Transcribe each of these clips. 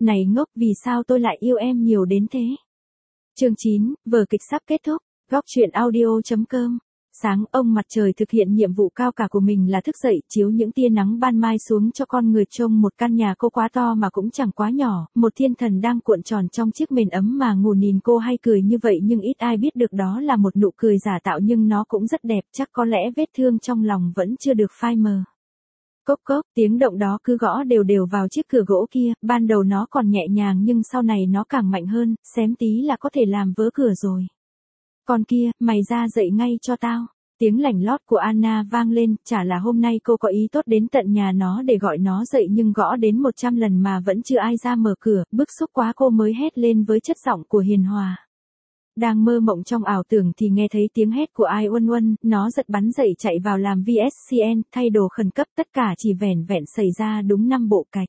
Này ngốc, vì sao tôi lại yêu em nhiều đến thế? Chương 9, vở kịch sắp kết thúc. Góc truyện audio.com. Sáng, ông mặt trời thực hiện nhiệm vụ cao cả của mình là thức dậy, chiếu những tia nắng ban mai xuống cho con người trông một căn nhà cô quá to mà cũng chẳng quá nhỏ, một thiên thần đang cuộn tròn trong chiếc mền ấm mà ngủ nhìn cô hay cười như vậy nhưng ít ai biết được đó là một nụ cười giả tạo nhưng nó cũng rất đẹp, chắc có lẽ vết thương trong lòng vẫn chưa được phai mờ. Cốc cốc, tiếng động đó cứ gõ đều đều vào chiếc cửa gỗ kia, ban đầu nó còn nhẹ nhàng nhưng sau này nó càng mạnh hơn, xém tí là có thể làm vỡ cửa rồi. Con kia, mày ra dậy ngay cho tao. Tiếng lảnh lót của Anna vang lên, chả là hôm nay cô có ý tốt đến tận nhà nó để gọi nó dậy nhưng gõ đến 100 lần mà vẫn chưa ai ra mở cửa, bức xúc quá cô mới hét lên với chất giọng của hiền hòa. Đang mơ mộng trong ảo tưởng thì nghe thấy tiếng hét của ai Uân Uân, nó giật bắn dậy chạy vào làm VSCN, thay đồ khẩn cấp, tất cả chỉ vẻn vẹn xảy ra đúng 5 bộ cạch.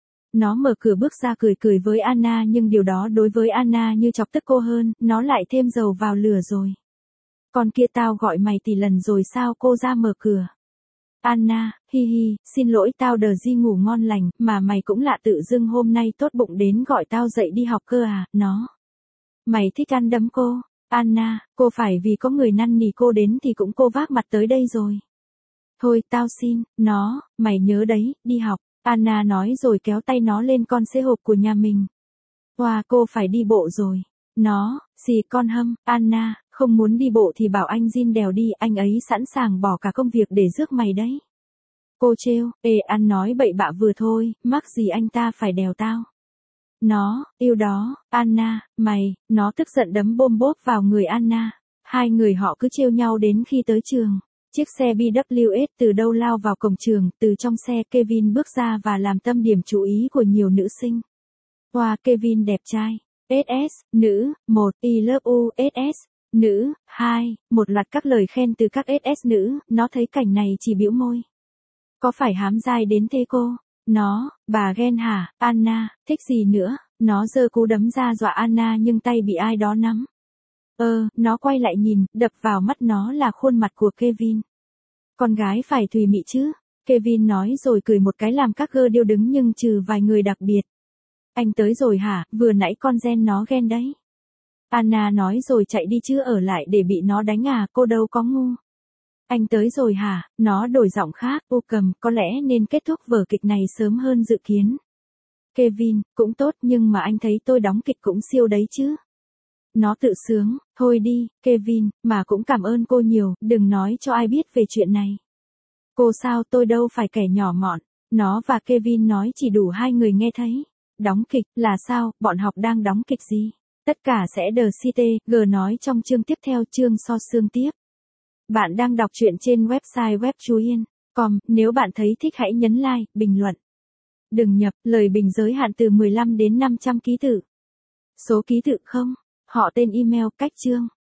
Nó mở cửa bước ra cười cười với Anna nhưng điều đó đối với Anna như chọc tức cô hơn, nó lại thêm dầu vào lửa rồi. Con kia tao gọi mày tỷ lần rồi sao cô ra mở cửa. Anna, hi hi, xin lỗi tao đờ di ngủ ngon lành, mà mày cũng lạ tự dưng hôm nay tốt bụng đến gọi tao dậy đi học cơ à, nó. Mày thích ăn đấm cô. Anna, cô phải vì có người năn nỉ cô đến thì cũng cô vác mặt tới đây rồi. Thôi tao xin, nó, mày nhớ đấy, đi học. Anna nói rồi kéo tay nó lên con xe hộp của nhà mình. Wow, cô phải đi bộ rồi. Nó, xì con hâm, Anna, không muốn đi bộ thì bảo anh Jin đèo đi, anh ấy sẵn sàng bỏ cả công việc để rước mày đấy. Cô trêu, ăn nói bậy bạ vừa thôi, mắc gì anh ta phải đèo tao. Nó, yêu đó, Anna, mày, nó tức giận đấm bôm bốp vào người Anna. Hai người họ cứ trêu nhau đến khi tới trường. Chiếc xe BWS từ đâu lao vào cổng trường, từ trong xe Kevin bước ra và làm tâm điểm chú ý của nhiều nữ sinh. Wow, Kevin đẹp trai. SS, nữ, 1, I love you, SS, nữ, 2, một loạt các lời khen từ các SS nữ, nó thấy cảnh này chỉ bĩu môi. Có phải hám dai đến thế cô? Nó, bà ghen hả, Anna, thích gì nữa? Nó giơ cú đấm ra dọa Anna nhưng tay bị ai đó nắm. Nó quay lại nhìn, đập vào mắt nó là khuôn mặt của Kevin. Con gái phải thùy mị chứ? Kevin nói rồi cười một cái làm các gơ điêu đứng nhưng trừ vài người đặc biệt. Anh tới rồi hả, vừa nãy con gen nó ghen đấy. Anna nói rồi chạy đi chứ ở lại để bị nó đánh à, cô đâu có ngu. Anh tới rồi hả, nó đổi giọng khác, ô cầm, có lẽ nên kết thúc vở kịch này sớm hơn dự kiến. Kevin, cũng tốt nhưng mà anh thấy tôi đóng kịch cũng siêu đấy chứ. Nó tự sướng, thôi đi, Kevin, mà cũng cảm ơn cô nhiều, đừng nói cho ai biết về chuyện này. Cô sao tôi đâu phải kẻ nhỏ mọn, nó và Kevin nói chỉ đủ hai người nghe thấy. Đóng kịch, là sao, bọn học đang đóng kịch gì? Tất cả sẽ đờ CTG nói trong chương tiếp theo chương so sương tiếp. Bạn đang đọc truyện trên website webchuyen.com, nếu bạn thấy thích hãy nhấn like, bình luận. Đừng nhập, lời bình giới hạn từ 15 đến 500 ký tự. Số ký tự không, họ tên email, cách chương.